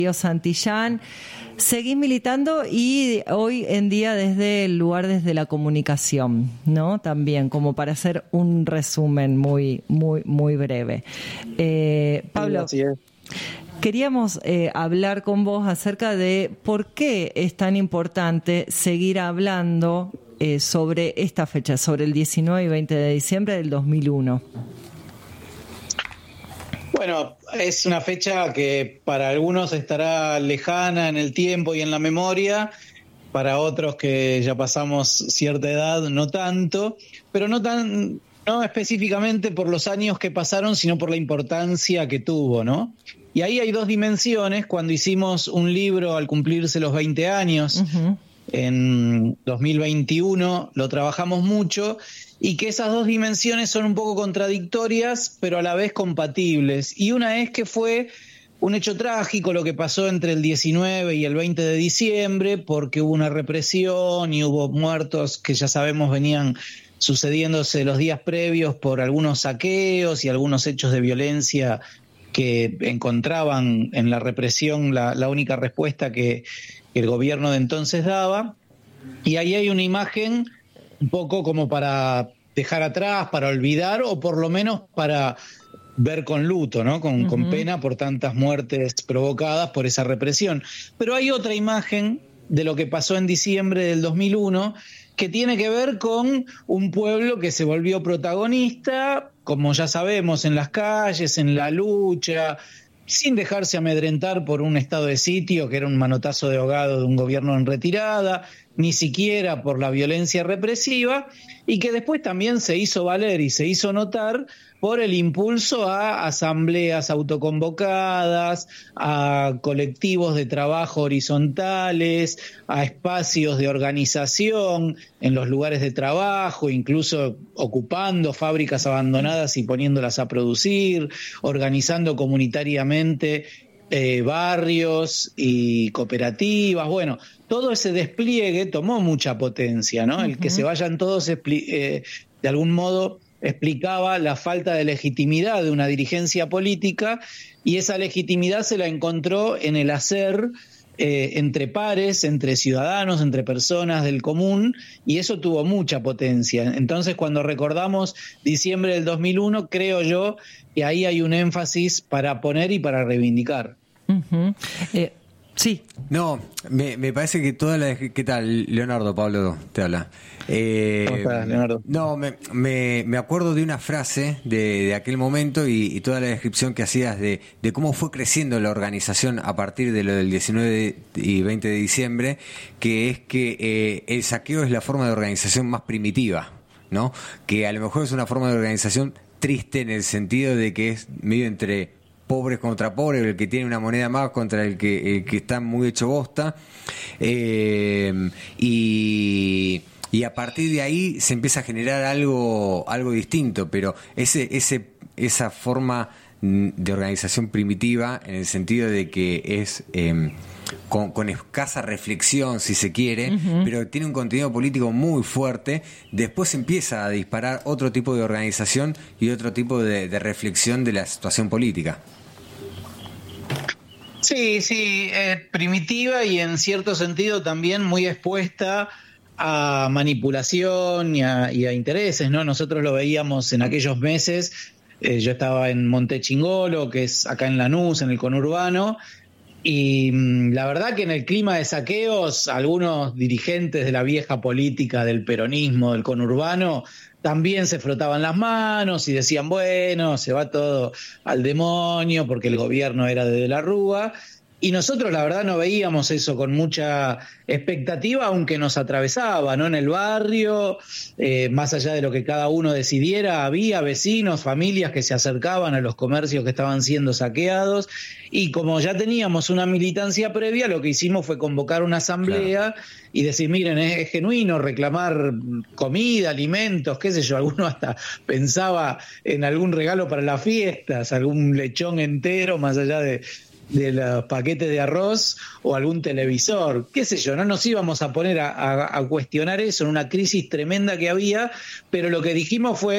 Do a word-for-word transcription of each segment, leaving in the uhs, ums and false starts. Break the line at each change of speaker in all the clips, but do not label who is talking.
Santillán, seguís militando y hoy en día desde el lugar desde la comunicación, ¿no? También, como para hacer un resumen muy, muy, muy breve. Eh, Pablo,
sí, así es.
Queríamos eh, hablar con vos acerca de por qué es tan importante seguir hablando eh, sobre esta fecha, sobre el diecinueve y veinte de diciembre del dos mil uno.
Bueno, es una fecha que para algunos estará lejana en el tiempo y en la memoria, para otros que ya pasamos cierta edad no tanto, pero no tan, no específicamente por los años que pasaron, sino por la importancia que tuvo, ¿no? Y ahí hay dos dimensiones. Cuando hicimos un libro al cumplirse los veinte años, uh-huh. en dos mil veintiuno, lo trabajamos mucho, y que esas dos dimensiones son un poco contradictorias, pero a la vez compatibles. Y una es que fue un hecho trágico lo que pasó entre el diecinueve y el veinte de diciembre, porque hubo una represión y hubo muertos que ya sabemos venían sucediéndose los días previos por algunos saqueos y algunos hechos de violencia que encontraban en la represión la, la única respuesta que, que el gobierno de entonces daba. Y ahí hay una imagen un poco como para dejar atrás, para olvidar, o por lo menos para ver con luto, ¿no? Con, uh-huh. con pena por tantas muertes provocadas por esa represión. Pero hay otra imagen de lo que pasó en diciembre del dos mil uno que tiene que ver con un pueblo que se volvió protagonista, como ya sabemos, en las calles, en la lucha, sin dejarse amedrentar por un estado de sitio que era un manotazo de ahogado de un gobierno en retirada, ni siquiera por la violencia represiva, y que después también se hizo valer y se hizo notar por el impulso a asambleas autoconvocadas, a colectivos de trabajo horizontales, a espacios de organización en los lugares de trabajo, incluso ocupando fábricas abandonadas y poniéndolas a producir, organizando comunitariamente eh, barrios y cooperativas. Bueno, todo ese despliegue tomó mucha potencia, ¿no? Uh-huh. El que se vayan todos eh, de algún modo explicaba la falta de legitimidad de una dirigencia política, y esa legitimidad se la encontró en el hacer eh, entre pares, entre ciudadanos, entre personas del común, y eso tuvo mucha potencia. Entonces, cuando recordamos diciembre del dos mil uno, creo yo que ahí hay un énfasis para poner y para reivindicar.
Uh-huh. Eh, sí.
No, me, me parece que toda la... ¿Qué tal, Leonardo? Pablo te habla. Eh,
¿Cómo estás, Leonardo?
No, me, me, me acuerdo de una frase de, de aquel momento y, y toda la descripción que hacías de, de cómo fue creciendo la organización a partir de lo del diecinueve y veinte de diciembre, que es que eh, el saqueo es la forma de organización más primitiva, ¿no? Que a lo mejor es una forma de organización triste en el sentido de que es medio entre pobres contra pobres, el que tiene una moneda más contra el que, el que está muy hecho bosta, eh, y, y a partir de ahí se empieza a generar algo, algo distinto, pero ese, ese, esa forma de organización primitiva, en el sentido de que es eh, con, con escasa reflexión, si se quiere, uh-huh. pero tiene un contenido político muy fuerte, después empieza a disparar otro tipo de organización y otro tipo de, de reflexión de la situación política.
Sí, sí, es primitiva y en cierto sentido también muy expuesta a manipulación y a, y a intereses, ¿no? Nosotros lo veíamos en aquellos meses, eh, yo estaba en Monte Chingolo, que es acá en Lanús, en el conurbano, y mmm, la verdad que en el clima de saqueos, algunos dirigentes de la vieja política del peronismo, del conurbano, también se frotaban las manos y decían, bueno, se va todo al demonio porque el gobierno era de De la Rúa. Y nosotros la verdad no veíamos eso con mucha expectativa, aunque nos atravesaba, ¿no? En el barrio, eh, más allá de lo que cada uno decidiera, había vecinos, familias que se acercaban a los comercios que estaban siendo saqueados, y como ya teníamos una militancia previa, lo que hicimos fue convocar una asamblea, claro, y decir, miren, es, es genuino reclamar comida, alimentos, qué sé yo, alguno hasta pensaba en algún regalo para las fiestas, algún lechón entero, más allá de... de los paquetes de arroz o algún televisor, qué sé yo, no nos íbamos a poner a, a, a cuestionar eso en una crisis tremenda que había, pero lo que dijimos fue,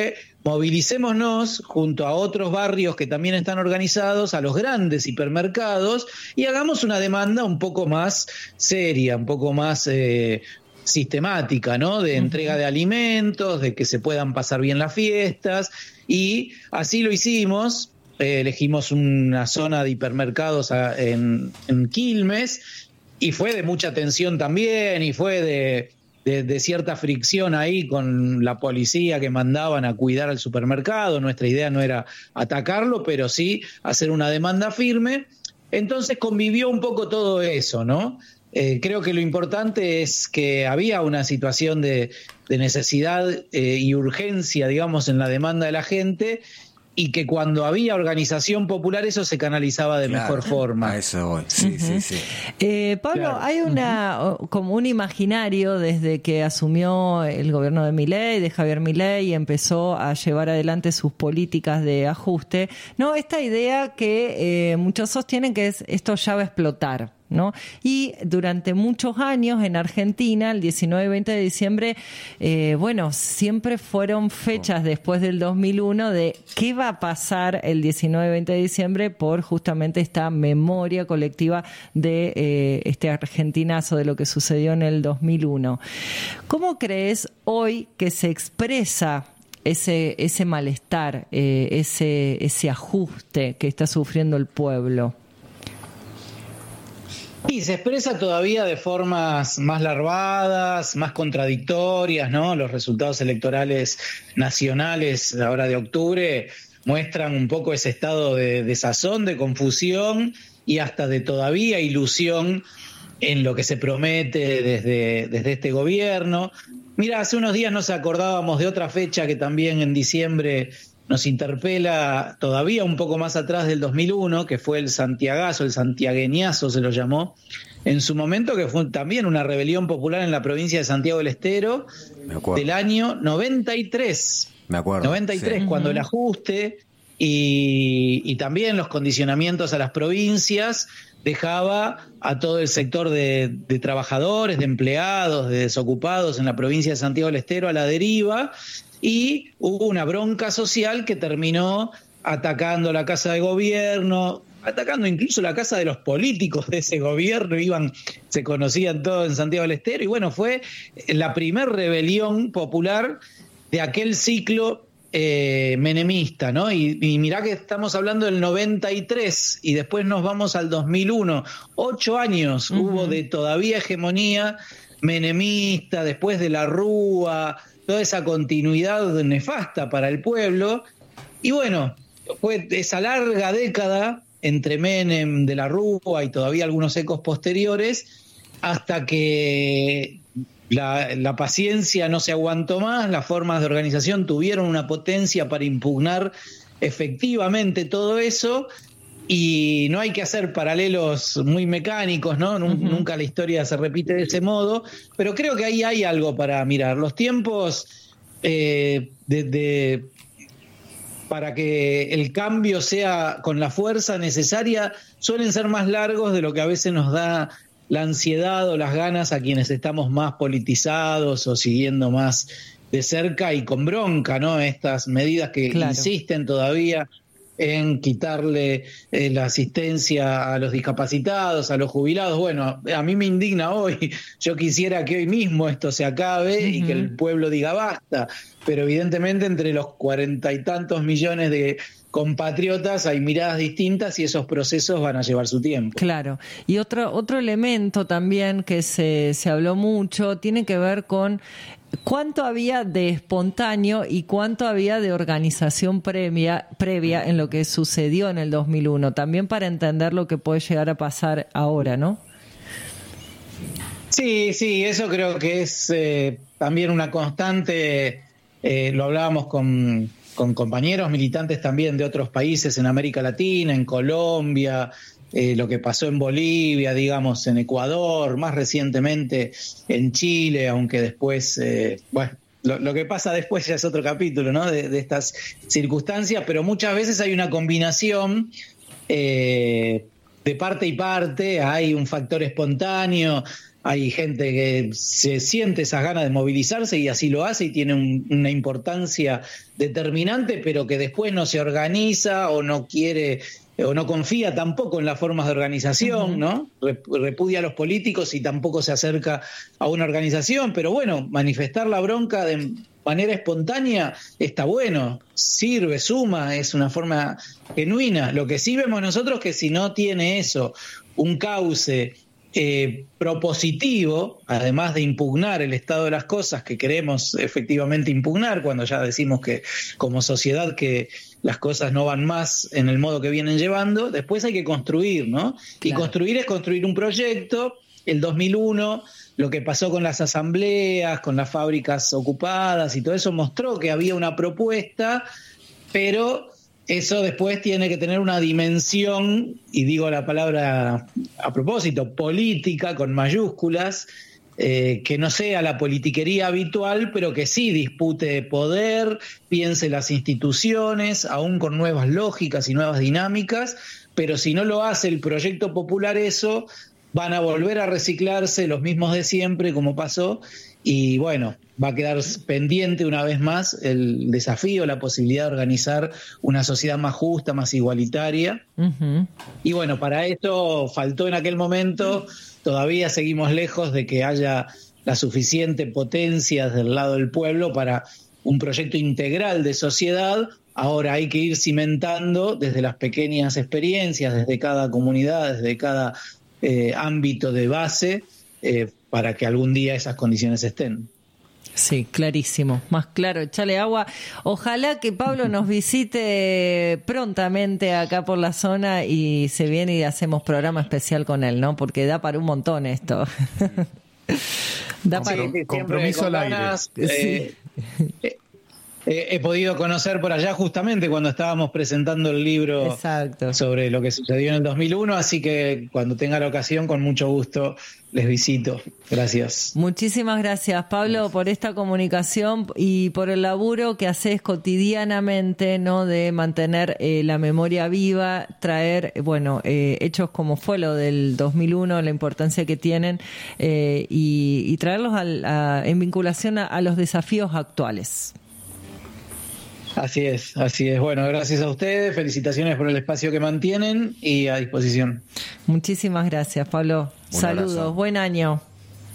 movilicémonos junto a otros barrios que también están organizados, a los grandes hipermercados, y hagamos una demanda un poco más seria, un poco más eh, sistemática, ¿no? De entrega de alimentos, de que se puedan pasar bien las fiestas, y así lo hicimos. Eh, elegimos una zona de hipermercados a, en, en Quilmes, y fue de mucha tensión también, y fue de... De, de cierta fricción ahí con la policía que mandaban a cuidar al supermercado. Nuestra idea no era atacarlo, pero sí hacer una demanda firme. Entonces convivió un poco todo eso, ¿no? Eh, creo que lo importante es que había una situación de, de necesidad eh, y urgencia, digamos, en la demanda de la gente, y que cuando había organización popular eso se canalizaba de claro, mejor forma.
A eso voy, sí, uh-huh. sí, sí.
Eh, Pablo, claro. hay una uh-huh. como un imaginario desde que asumió el gobierno de Milei, de Javier Milei, y empezó a llevar adelante sus políticas de ajuste, ¿no? Esta idea que eh, muchos sostienen que es esto ya va a explotar, ¿no? Y durante muchos años en Argentina, el diecinueve y veinte de diciembre, eh, bueno, siempre fueron fechas después del dos mil uno de qué va a pasar el diecinueve y veinte de diciembre por justamente esta memoria colectiva de eh, este argentinazo de lo que sucedió en el dos mil uno. ¿Cómo crees hoy que se expresa ese, ese malestar, eh, ese, ese ajuste que está sufriendo el pueblo?
Y se expresa todavía de formas más larvadas, más contradictorias, ¿no? Los resultados electorales nacionales ahora de octubre muestran un poco ese estado de desazón, de confusión y hasta de todavía ilusión en lo que se promete desde, desde este gobierno. Mira, hace unos días nos acordábamos de otra fecha que también en diciembre nos interpela todavía un poco más atrás del dos mil uno, que fue el santiagazo, el santiagueñazo se lo llamó, en su momento, que fue también una rebelión popular en la provincia de Santiago del Estero del año noventa y tres.
Me acuerdo.
noventa y tres, sí. Cuando
uh-huh.
el ajuste y, y también los condicionamientos a las provincias dejaba a todo el sector de, de trabajadores, de empleados, de desocupados en la provincia de Santiago del Estero a la deriva. Y hubo una bronca social que terminó atacando la casa de gobierno, atacando incluso la casa de los políticos de ese gobierno, iban, se conocían todos en Santiago del Estero, y bueno, fue la primer rebelión popular de aquel ciclo eh, menemista, ¿no? Y, y mirá que estamos hablando del noventa y tres, y después nos vamos al dos mil uno, ocho años uh-huh. hubo de todavía hegemonía menemista, después de la Rúa, toda esa continuidad nefasta para el pueblo. Y bueno, fue esa larga década entre Menem, de la Rúa y todavía algunos ecos posteriores, hasta que la, la paciencia no se aguantó más, las formas de organización tuvieron una potencia para impugnar efectivamente todo eso, y no hay que hacer paralelos muy mecánicos, ¿no? Uh-huh. Nunca la historia se repite de ese modo, pero creo que ahí hay algo para mirar. Los tiempos eh, de, de, para que el cambio sea con la fuerza necesaria suelen ser más largos de lo que a veces nos da la ansiedad o las ganas a quienes estamos más politizados o siguiendo más de cerca y con bronca, ¿no? Estas medidas que claro. insisten todavía en quitarle eh, la asistencia a los discapacitados, a los jubilados. Bueno, a mí me indigna hoy. Yo quisiera que hoy mismo esto se acabe uh-huh. y que el pueblo diga basta. Pero evidentemente entre los cuarenta y tantos millones de compatriotas hay miradas distintas y esos procesos van a llevar su tiempo.
Claro. Y otro, otro elemento también que se, se habló mucho tiene que ver con cuánto había de espontáneo y cuánto había de organización previa, previa en lo que sucedió en el dos mil uno, también para entender lo que puede llegar a pasar ahora, ¿no?
Sí, sí, eso creo que es eh, también una constante, eh, lo hablábamos con, con compañeros militantes también de otros países en América Latina, en Colombia, Eh, lo que pasó en Bolivia, digamos, en Ecuador, más recientemente en Chile, aunque después, eh, bueno, lo, lo que pasa después ya es otro capítulo, ¿no? De, de estas circunstancias, pero muchas veces hay una combinación eh, de parte y parte, hay un factor espontáneo, hay gente que se siente esas ganas de movilizarse y así lo hace y tiene un, una importancia determinante, pero que después no se organiza o no quiere o no confía tampoco en las formas de organización, uh-huh. ¿no? Repudia a los políticos y tampoco se acerca a una organización, pero bueno, manifestar la bronca de manera espontánea está bueno, sirve, suma, es una forma genuina. Lo que sí vemos nosotros que si no tiene eso, un cauce eh, propositivo, además de impugnar el estado de las cosas que queremos efectivamente impugnar, cuando ya decimos que como sociedad que las cosas no van más en el modo que vienen llevando, después hay que construir, ¿no? Claro. Y construir es construir un proyecto. El dos mil uno, lo que pasó con las asambleas, con las fábricas ocupadas y todo eso mostró que había una propuesta, pero eso después tiene que tener una dimensión, y digo la palabra a propósito, política con mayúsculas, eh, que no sea la politiquería habitual, pero que sí dispute poder, piense las instituciones, aún con nuevas lógicas y nuevas dinámicas, pero si no lo hace el proyecto popular eso, van a volver a reciclarse los mismos de siempre, como pasó, y bueno, va a quedar pendiente una vez más el desafío, la posibilidad de organizar una sociedad más justa, más igualitaria. Uh-huh. Y bueno, para esto faltó en aquel momento, todavía seguimos lejos de que haya la suficiente potencia del lado del pueblo para un proyecto integral de sociedad. Ahora hay que ir cimentando desde las pequeñas experiencias, desde cada comunidad, desde cada eh, ámbito de base, eh, para que algún día esas condiciones estén.
Sí, clarísimo, más claro, echale agua. Ojalá que Pablo nos visite prontamente acá por la zona y se viene y hacemos programa especial con él, ¿no? Porque da para un montón esto. Da
sí,
para
sí,
compromiso al aire.
Ganas, eh, eh, eh, he podido conocer por allá justamente cuando estábamos presentando el libro. Exacto. Sobre lo que sucedió en el dos mil uno, así que cuando tenga la ocasión, con mucho gusto les visito. Gracias.
Muchísimas gracias, Pablo, gracias. Por esta comunicación y por el laburo que haces cotidianamente, ¿no? De mantener eh, la memoria viva, traer, bueno, eh, hechos como fue lo del dos mil uno, la importancia que tienen eh, y, y traerlos al, a, en vinculación a, a los desafíos actuales.
Así es, así es. Bueno, gracias a ustedes, felicitaciones por el espacio que mantienen y a disposición.
Muchísimas gracias, Pablo. Un Saludos, abrazo. Buen año.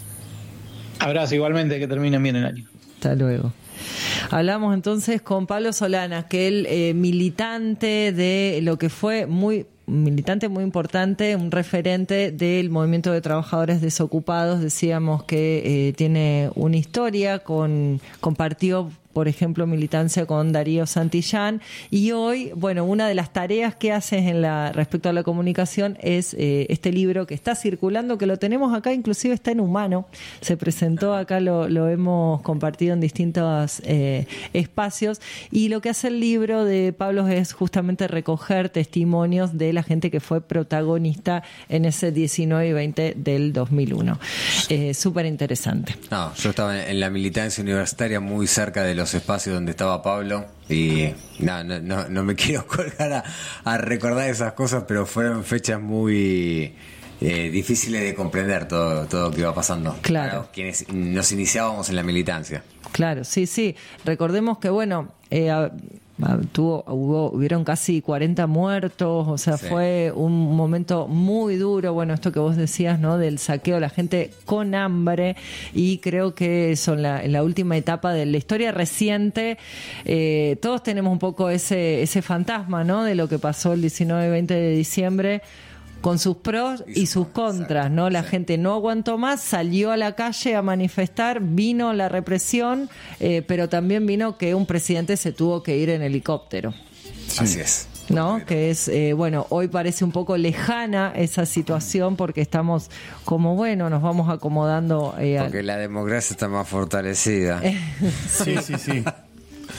Abrazo, igualmente, que terminen bien el año.
Hasta luego. Hablamos entonces con Pablo Solanas, que él eh, militante de lo que fue muy militante muy importante, un referente del movimiento de trabajadores desocupados. Decíamos que eh, tiene una historia, con compartió por ejemplo, militancia con Darío Santillán, y hoy, bueno, una de las tareas que haces en la respecto a la comunicación es eh, este libro que está circulando, que lo tenemos acá, inclusive está en Humano, se presentó acá, lo, lo hemos compartido en distintos eh, espacios, y lo que hace el libro de Pablo es justamente recoger testimonios de la gente que fue protagonista en ese diecinueve y veinte del dos mil uno. Eh, súper interesante.
No, yo estaba en la militancia universitaria muy cerca de los espacios donde estaba Pablo y no, no, no, no me quiero colgar a, a recordar esas cosas, pero fueron fechas muy eh, difíciles de comprender todo, todo lo que iba pasando.
Claro.
Para quienes nos iniciábamos en la militancia.
Claro, sí, sí. Recordemos que, bueno, eh, tuvo, hubo, hubieron casi cuarenta muertos, o sea, sí. Fue un momento muy duro, bueno, esto que vos decías, ¿no? Del saqueo, la gente con hambre, y creo que son la, en la última etapa de la historia reciente, eh, todos tenemos un poco ese, ese fantasma, ¿no? De lo que pasó el diecinueve y veinte de diciembre, con sus pros y, y sus contras, exacto, ¿no? La sí. gente no aguantó más, salió a la calle a manifestar, vino la represión, eh, pero también vino que un presidente se tuvo que ir en helicóptero.
Sí. Así es.
¿No? Que es, eh, bueno, hoy parece un poco lejana esa situación porque estamos como, bueno, nos vamos acomodando. Eh,
porque al... la democracia está más fortalecida.
Sí, sí, sí.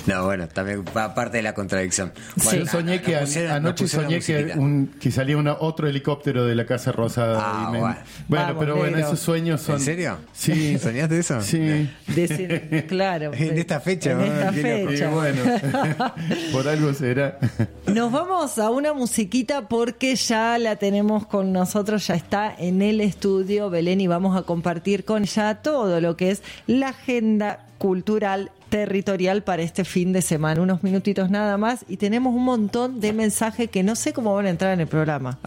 No, bueno, también va parte de la contradicción. Bueno,
Yo soñé que
pusieron,
anoche soñé que, un, que salía una, otro helicóptero de la Casa Rosada.
Ah,
y me,
bueno.
bueno,
Vamos,
pero bueno,
negro.
esos sueños son...
¿En serio?
Sí.
¿Soñaste eso?
Sí.
Decir, claro.
En esta fecha,
En
¿no?
esta
Qué loco.
Y
fecha.
bueno, por algo será.
Nos vamos a una musiquita porque ya la tenemos con nosotros, ya está en el estudio Belén y vamos a compartir con ella todo lo que es la agenda cultural territorial para este fin de semana. Unos minutitos nada más y tenemos un montón de mensajes que no sé cómo van a entrar en el programa.